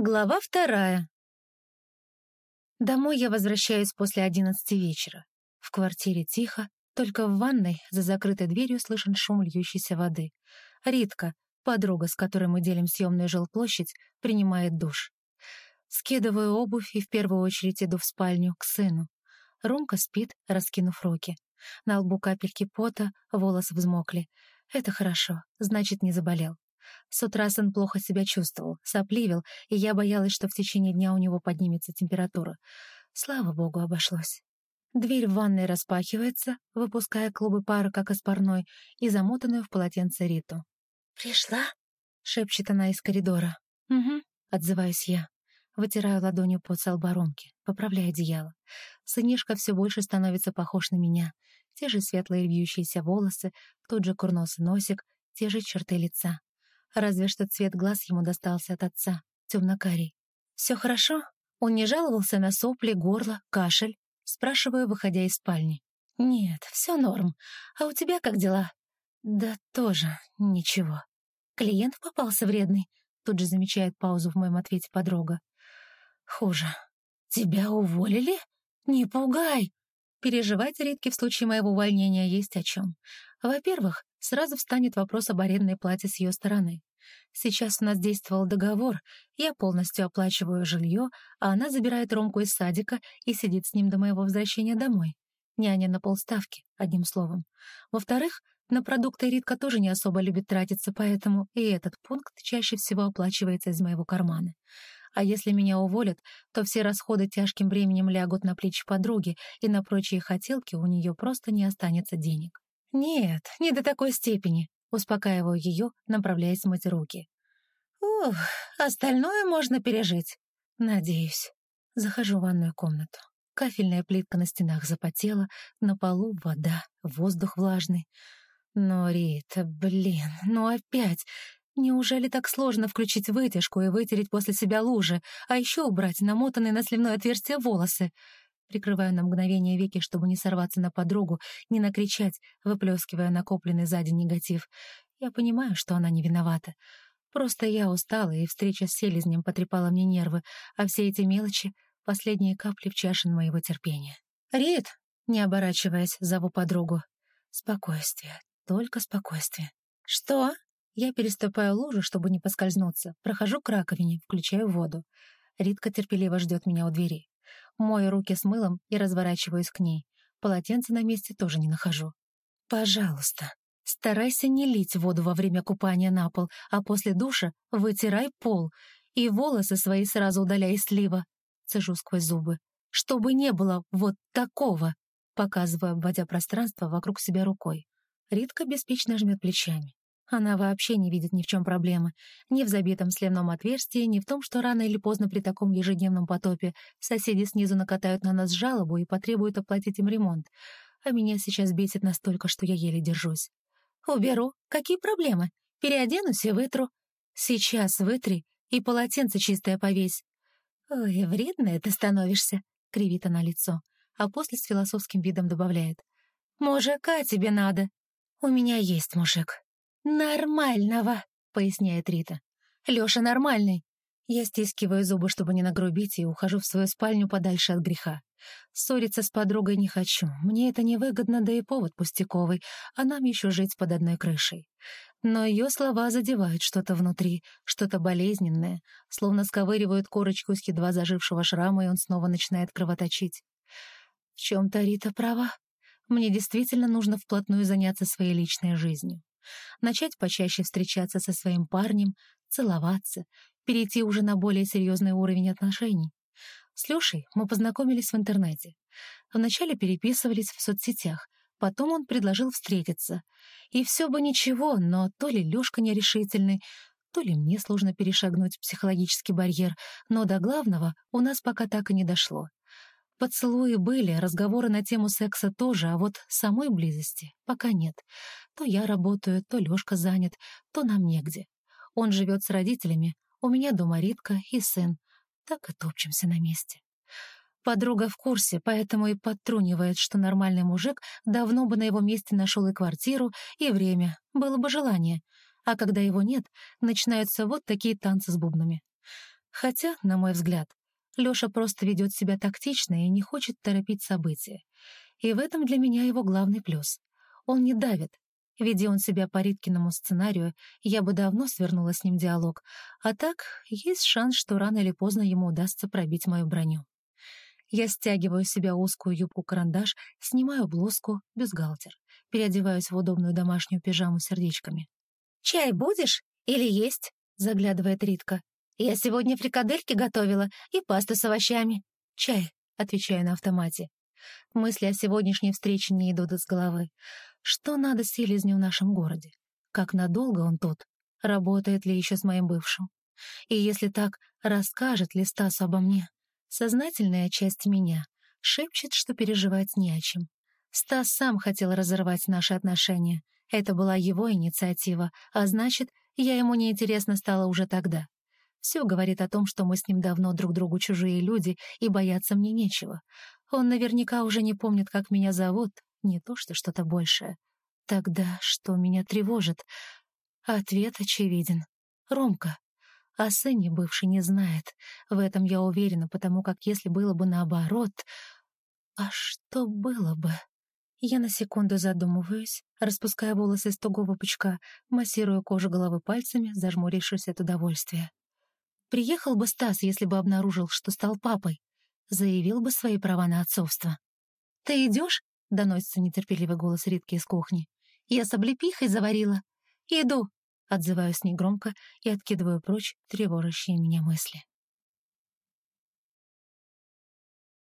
Глава 2. Домой я возвращаюсь после 11 вечера. В квартире тихо, только в ванной за закрытой дверью слышен шум льющейся воды. Ритка, подруга, с которой мы делим съемную жилплощадь, принимает душ. Скидываю обувь и в первую очередь иду в спальню, к сыну. Ромка спит, раскинув руки. На лбу капельки пота, волосы взмокли. Это хорошо, значит, не заболел. С утра сын плохо себя чувствовал, сопливил, и я боялась, что в течение дня у него поднимется температура. Слава богу, обошлось. Дверь в ванной распахивается, выпуская клубы пара, как из парной, и замотанную в полотенце Риту. «Пришла?» — шепчет она из коридора. «Угу», — отзываюсь я. Вытираю ладонью пот со лба Ромки, поправляю одеяло. Сынишка все больше становится похож на меня. Те же светлые вьющиеся волосы, тот же курносый носик, те же черты лица. Разве что цвет глаз ему достался от отца, темно-карий. «Все хорошо? Он не жаловался на сопли, горло, кашель?» Спрашиваю, выходя из спальни. «Нет, все норм. А у тебя как дела?» «Да тоже ничего». «Клиент попался вредный?» Тут же замечает паузу в моем ответе подруга. «Хуже». «Тебя уволили? Не пугай!» Переживать Ритке в случае моего увольнения есть о чем. Во-первых, сразу встанет вопрос об арендной плате с ее стороны. Сейчас у нас действовал договор, я полностью оплачиваю жилье, а она забирает Ромку из садика и сидит с ним до моего возвращения домой. Няня на полставки, одним словом. Во-вторых, на продукты Ритка тоже не особо любит тратиться, поэтому и этот пункт чаще всего оплачивается из моего кармана. А если меня уволят, то все расходы тяжким бременем лягут на плечи подруги, и на прочие хотелки у нее просто не останется денег. «Нет, не до такой степени», — успокаиваю ее, направляясь мыть руки. «Ух, остальное можно пережить. Надеюсь». Захожу в ванную комнату. Кафельная плитка на стенах запотела, на полу вода, воздух влажный. Но, Рита, ну опять... Неужели так сложно включить вытяжку и вытереть после себя лужи, а еще убрать намотанные на сливное отверстие волосы? Прикрываю на мгновение веки, чтобы не сорваться на подругу, не накричать, выплескивая накопленный сзади негатив. Я понимаю, что она не виновата. Просто я устала, и встреча с селезнем потрепала мне нервы, а все эти мелочи — последние капли в чаше моего терпения. «Рит!» — не оборачиваясь, зову подругу. «Спокойствие, только спокойствие». «Что?» Я переступаю лужу, чтобы не поскользнуться, прохожу к раковине, включаю воду. Ритка терпеливо ждет меня у двери. Мою руки с мылом и разворачиваюсь к ней. Полотенце на месте тоже не нахожу. «Пожалуйста, старайся не лить воду во время купания на пол, а после душа вытирай пол и волосы свои сразу удаляй из слива», — цежу сквозь зубы. «Чтобы не было вот такого», — показываю, обводя пространство вокруг себя рукой. Ритка беспечно жмет плечами. Она вообще не видит ни в чем проблемы. Ни в забитом сливном отверстии, ни в том, что рано или поздно при таком ежедневном потопе соседи снизу накатают на нас жалобу и потребуют оплатить им ремонт. А меня сейчас бесит настолько, что я еле держусь. «Уберу. Какие проблемы? Переоденусь и вытру». «Сейчас вытри и полотенце чистое повесь». «Ой, вредная ты становишься», — кривит она лицо, а после с философским видом добавляет. «Мужика тебе надо». «У меня есть мужик». «Нормального», — поясняет Рита. «Лёша нормальный». Я стискиваю зубы, чтобы не нагрубить, и ухожу в свою спальню подальше от греха. Ссориться с подругой не хочу, мне это невыгодно, да и повод пустяковый, а нам еще жить под одной крышей. Но ее слова задевают что-то внутри, что-то болезненное, словно сковыривают корочку из едва зажившего шрама, и он снова начинает кровоточить. В чем-то Рита права. Мне действительно нужно вплотную заняться своей личной жизнью. Начать почаще встречаться со своим парнем, целоваться, перейти уже на более серьезный уровень отношений. С Лешей мы познакомились в интернете. Вначале переписывались в соцсетях, потом он предложил встретиться. И все бы ничего, но то ли Лешка нерешительный, то ли мне сложно перешагнуть психологический барьер, но до главного у нас пока так и не дошло. Поцелуи были, разговоры на тему секса тоже, а вот самой близости пока нет. То я работаю, то Лёшка занят, то нам негде. Он живет с родителями, у меня дома Ритка и сын. Так и топчемся на месте. Подруга в курсе, поэтому и подтрунивает, что нормальный мужик давно бы на его месте нашел и квартиру, и время, было бы желание. А когда его нет, начинаются вот такие танцы с бубнами. Хотя, на мой взгляд, Лёша просто ведет себя тактично и не хочет торопить события. И в этом для меня его главный плюс. Он не давит. Веди он себя по Риткиному сценарию, я бы давно свернула с ним диалог, а так есть шанс, что рано или поздно ему удастся пробить мою броню. Я стягиваю с себя узкую юбку-карандаш, снимаю блузку, бюстгальтер, переодеваюсь в удобную домашнюю пижаму с сердечками. «Чай будешь? Или есть?» — заглядывает Ритка. «Я сегодня фрикадельки готовила и пасту с овощами». «Чай», — отвечаю на автомате. Мысли о сегодняшней встрече не идут из головы. Что надо селезню в нашем городе? Как надолго он тут? Работает ли еще с моим бывшим? И если так, расскажет ли Стасу обо мне? Сознательная часть меня шепчет, что переживать не о чем. Стас сам хотел разорвать наши отношения. Это была его инициатива, а значит, я ему неинтересна стала уже тогда. Все говорит о том, что мы с ним давно друг другу чужие люди, и бояться мне нечего. Он наверняка уже не помнит, как меня зовут, не то что что-то большее. Тогда что меня тревожит? Ответ очевиден. Ромка. О сыне бывший не знает. В этом я уверена, потому как если было бы наоборот... А что было бы? Я на секунду задумываюсь, распуская волосы из тугого пучка, массирую кожу головы пальцами, зажмурившись от удовольствия. Приехал бы Стас, если бы обнаружил, что стал папой. Заявил бы свои права на отцовство. «Ты идешь?» — доносится нетерпеливый голос Ритки из кухни. «Я с облепихой заварила». «Иду», — отзываюсь негромко и откидываю прочь тревожащие меня мысли.